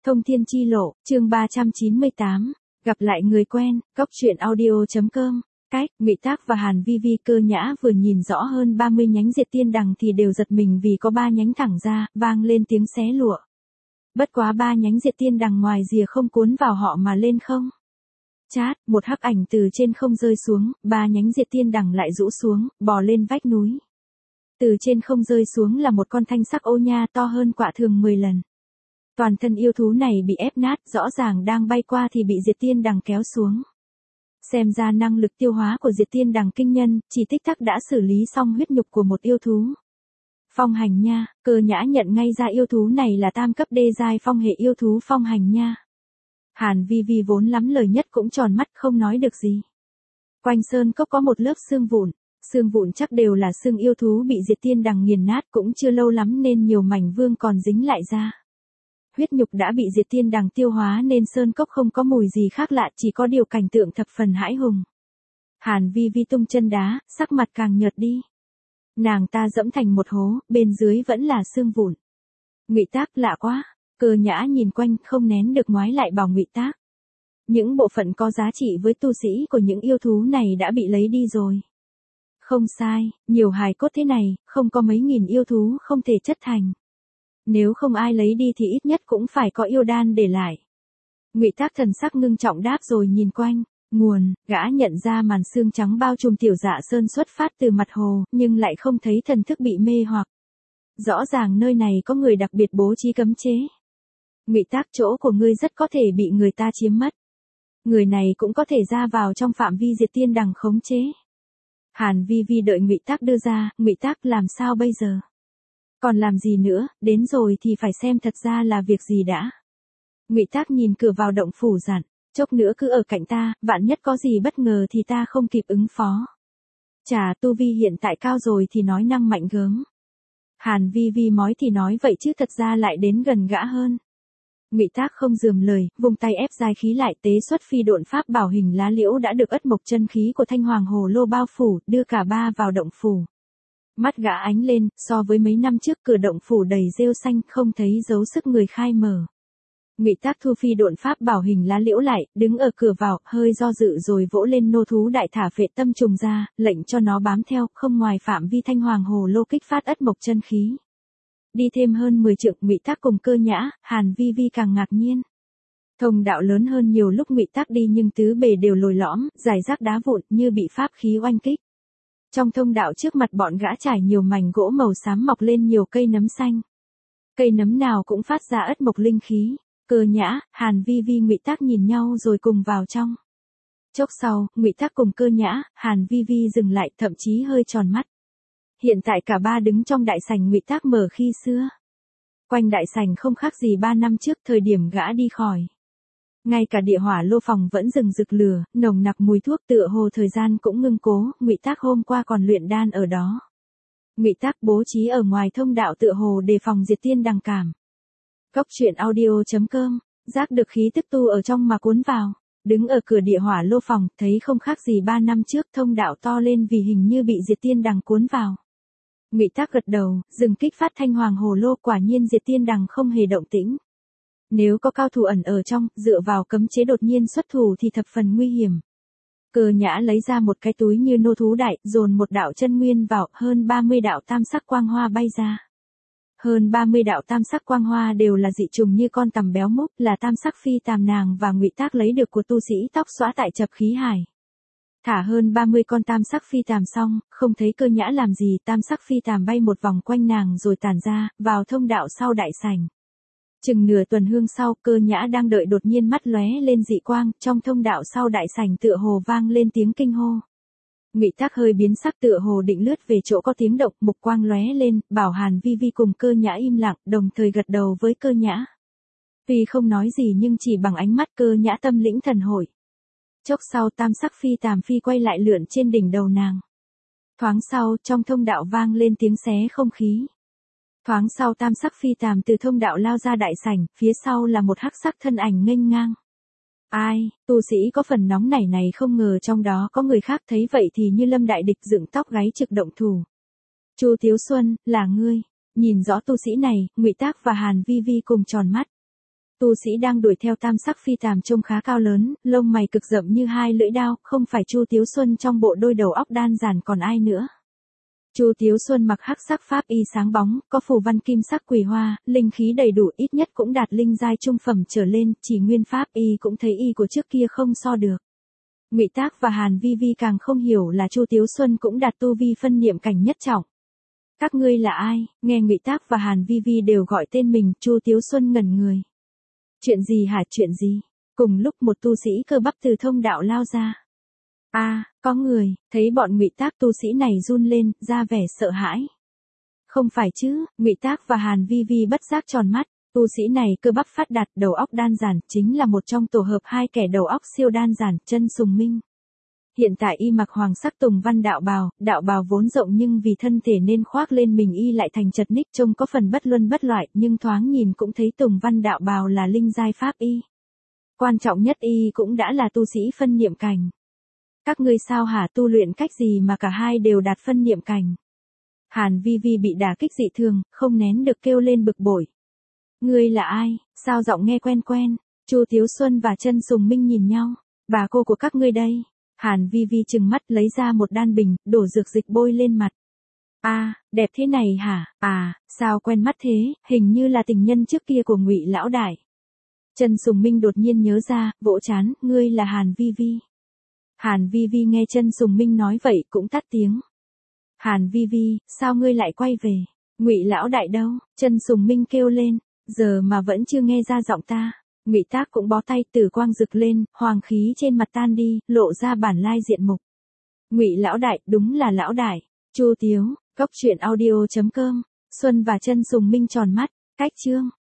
Thông thiên chi lộ, chương 398, gặp lại người quen, cốc truyện audio.com. Cách, Ngụy Tác và Hàn Vi Vi Cơ Nhã vừa nhìn rõ hơn 30 nhánh diệt tiên đằng thì đều giật mình vì có 3 nhánh thẳng ra, vang lên tiếng xé lụa. Bất quá 3 nhánh diệt tiên đằng ngoài rìa không cuốn vào họ mà lên không. Chát, một hắc ảnh từ trên không rơi xuống, 3 nhánh diệt tiên đằng lại rũ xuống, bò lên vách núi. Từ trên không rơi xuống là một con thanh sắc ô nha to hơn quạ thường 10 lần. Toàn thân yêu thú này bị ép nát, rõ ràng đang bay qua thì bị diệt tiên đằng kéo xuống. Xem ra năng lực tiêu hóa của diệt tiên đằng kinh nhân, chỉ tích tắc đã xử lý xong huyết nhục của một yêu thú. Phong hành nha, Cơ Nhã nhận ngay ra yêu thú này là tam cấp đê giai phong hệ yêu thú phong hành nha. Hàn Vi Vi vốn lắm lời nhất cũng tròn mắt không nói được gì. Quanh sơn cốc có một lớp xương vụn chắc đều là xương yêu thú bị diệt tiên đằng nghiền nát, cũng chưa lâu lắm nên nhiều mảnh vương còn dính lại ra. Huyết nhục đã bị diệt tiên đằng tiêu hóa nên sơn cốc không có mùi gì khác lạ, chỉ có điều cảnh tượng thập phần hãi hùng. Hàn Vi Vi tung chân đá, sắc mặt càng nhợt đi. Nàng ta dẫm thành một hố, bên dưới vẫn là xương vụn. Ngụy Tác, lạ quá. Cơ Nhã nhìn quanh không nén được ngoái lại bảo Ngụy Tác. Những bộ phận có giá trị với tu sĩ của những yêu thú này đã bị lấy đi rồi. Không sai, nhiều hài cốt thế này, không có mấy nghìn yêu thú không thể chất thành. Nếu không ai lấy đi thì ít nhất cũng phải có yêu đan để lại. Ngụy Tác thần sắc ngưng trọng đáp rồi nhìn quanh. Nguồn, gã nhận ra màn xương trắng bao trùm Tiểu Dạ Sơn xuất phát từ mặt hồ, nhưng lại không thấy thần thức bị mê hoặc. Rõ ràng nơi này có người đặc biệt bố trí cấm chế. Ngụy Tác, chỗ của ngươi rất có thể bị người ta chiếm mất. Người này cũng có thể ra vào trong phạm vi diệt tiên đằng khống chế. Hàn Vi Vi đợi Ngụy Tác đưa ra, Ngụy Tác làm sao bây giờ? Còn làm gì nữa, đến rồi thì phải xem thật ra là việc gì đã. Ngụy Tác nhìn cửa vào động phủ dặn, chốc nữa cứ ở cạnh ta, vạn nhất có gì bất ngờ thì ta không kịp ứng phó. Chà, tu vi hiện tại cao rồi thì nói năng mạnh gớm. Hàn Vi Vi mói thì nói vậy chứ thật ra lại đến gần gã hơn. Ngụy Tác không rườm lời, vùng tay ép dài khí lại, tế xuất phi độn pháp bảo hình lá liễu đã được ất mộc chân khí của Thanh Hoàng Hồ Lô bao phủ, đưa cả ba vào động phủ. Mắt gã ánh lên, so với mấy năm trước cửa động phủ đầy rêu xanh, không thấy dấu sức người khai mở. Ngụy Tác thu phi độn pháp bảo hình lá liễu lại, đứng ở cửa vào, hơi do dự rồi vỗ lên nô thú đại thả phệ tâm trùng ra, lệnh cho nó bám theo, không ngoài phạm vi Thanh Hoàng Hồ Lô kích phát ất mộc chân khí. Đi thêm hơn 10 trượng, Ngụy Tác cùng Cơ Nhã, Hàn Vi Vi càng ngạc nhiên. Thông đạo lớn hơn nhiều lúc Ngụy Tác đi nhưng tứ bề đều lồi lõm, rải rác đá vụn như bị pháp khí oanh kích. Trong thông đạo trước mặt bọn gã trải nhiều mảnh gỗ màu xám mọc lên nhiều cây nấm xanh. Cây nấm nào cũng phát ra ất mộc linh khí. Cơ Nhã, Hàn Vi Vi Ngụy Tác nhìn nhau rồi cùng vào trong. Chốc sau, Ngụy Tác cùng Cơ Nhã, Hàn Vi Vi dừng lại, thậm chí hơi tròn mắt. Hiện tại cả ba đứng trong đại sảnh Ngụy Tác mở khi xưa. Quanh đại sảnh không khác gì 3 năm trước thời điểm gã đi khỏi. Ngay cả địa hỏa lô phòng vẫn rừng rực lửa, nồng nặc mùi thuốc, tựa hồ thời gian cũng ngưng cố. Ngụy Tác hôm qua còn luyện đan ở đó. Ngụy Tác bố trí ở ngoài thông đạo tựa hồ đề phòng diệt tiên đằng cảm. Cốc truyện audio.com, giác được khí tức tu ở trong mà cuốn vào. Đứng ở cửa địa hỏa lô phòng, thấy không khác gì 3 năm trước, thông đạo to lên vì hình như bị diệt tiên đằng cuốn vào. Ngụy Tác gật đầu, dừng kích phát Thanh Hoàng Hồ Lô, quả nhiên diệt tiên đằng không hề động tĩnh. Nếu có cao thủ ẩn ở trong, dựa vào cấm chế đột nhiên xuất thủ thì thập phần nguy hiểm. Cơ Nhã lấy ra một cái túi như nô thú đại, dồn một đạo chân nguyên vào, hơn 30 đạo tam sắc quang hoa bay ra. Hơn 30 đạo tam sắc quang hoa đều là dị trùng như con tằm béo múp, là tam sắc phi tàm nàng và Ngụy Tác lấy được của tu sĩ tóc xõa tại Chập Khí Hải. Thả hơn 30 con tam sắc phi tàm xong, không thấy Cơ Nhã làm gì, tam sắc phi tàm bay một vòng quanh nàng rồi tản ra, vào thông đạo sau đại sảnh. Chừng nửa tuần hương sau, Cơ Nhã đang đợi đột nhiên mắt lóe lên dị quang, trong thông đạo sau đại sảnh tựa hồ vang lên tiếng kinh hô. Ngụy Tác hơi biến sắc, tựa hồ định lướt về chỗ có tiếng động, mục quang lóe lên, bảo Hàn Vi Vi cùng Cơ Nhã im lặng, đồng thời gật đầu với Cơ Nhã. Tuy không nói gì nhưng chỉ bằng ánh mắt Cơ Nhã tâm lĩnh thần hội. Chốc sau tam sắc phi tàm phi quay lại lượn trên đỉnh đầu nàng. Thoáng sau, trong thông đạo vang lên tiếng xé không khí. Thoáng sau tam sắc phi tàm từ thông đạo lao ra đại sảnh, phía sau là một hắc sắc thân ảnh nghênh ngang. Ai, tu sĩ có phần nóng này không ngờ trong đó có người khác, thấy vậy thì như lâm đại địch, dựng tóc gáy trực động thủ. Chu Tiếu Xuân, là ngươi. Nhìn rõ tu sĩ này, Ngụy Tác và Hàn Vi Vi cùng tròn mắt. Tu sĩ đang đuổi theo tam sắc phi tàm trông khá cao lớn, lông mày cực rậm như hai lưỡi đao, không phải Chu Tiếu Xuân trong bộ đôi đầu óc đan giản còn ai nữa. Chu Tiếu Xuân mặc hắc sắc pháp y sáng bóng, có phù văn kim sắc quỳ hoa, linh khí đầy đủ, ít nhất cũng đạt linh giai trung phẩm trở lên, chỉ nguyên pháp y cũng thấy y của trước kia không so được. Ngụy Tác và Hàn Vi Vi càng không hiểu là Chu Tiếu Xuân cũng đạt tu vi phân niệm cảnh nhất trọng. Các ngươi là ai? Nghe Ngụy Tác và Hàn Vi Vi đều gọi tên mình, Chu Tiếu Xuân ngẩn người. Chuyện gì hả, chuyện gì? Cùng lúc một tu sĩ cơ bắp từ thông đạo lao ra. Có người, thấy bọn Ngụy Tác tu sĩ này run lên, ra vẻ sợ hãi. Không phải chứ, Ngụy Tác và Hàn Vi Vi bất giác tròn mắt, tu sĩ này cơ bắp phát đạt, đầu óc đan giản, chính là một trong tổ hợp hai kẻ đầu óc siêu đan giản, Chân Sùng Minh. Hiện tại y mặc hoàng sắc tùng văn đạo bào vốn rộng nhưng vì thân thể nên khoác lên mình y lại thành chật ních, trông có phần bất luân bất loại, nhưng thoáng nhìn cũng thấy tùng văn đạo bào là linh giai pháp y. Quan trọng nhất y cũng đã là tu sĩ phân niệm cảnh. Các ngươi sao hả, tu luyện cách gì mà cả hai đều đạt phân niệm cảnh? Hàn Vi Vi bị đả kích dị thường, không nén được kêu lên bực bội. Ngươi là ai, sao giọng nghe quen quen? Chu Tiếu Xuân và Chân Sùng Minh nhìn nhau. Bà cô của các ngươi đây. Hàn Vi Vi trừng mắt lấy ra một đan bình, đổ dược dịch bôi lên mặt. Đẹp thế này hả? Sao quen mắt thế, hình như là tình nhân trước kia của Ngụy lão đại. Chân Sùng Minh đột nhiên nhớ ra, vỗ trán, ngươi là Hàn Vi Vi. Hàn Vi Vi nghe Chân Sùng Minh nói vậy cũng tắt tiếng. Hàn Vi Vi, sao ngươi lại quay về? Ngụy lão đại đâu? Chân Sùng Minh kêu lên, giờ mà vẫn chưa nghe ra giọng ta. Ngụy Tác cũng bó tay, tử quang rực lên, hoàng khí trên mặt tan đi, lộ ra bản lai diện mục. Ngụy lão đại, đúng là lão đại. Chu Tiếu, cốc truyện audio.com. Xuân và Chân Sùng Minh tròn mắt, cách chương.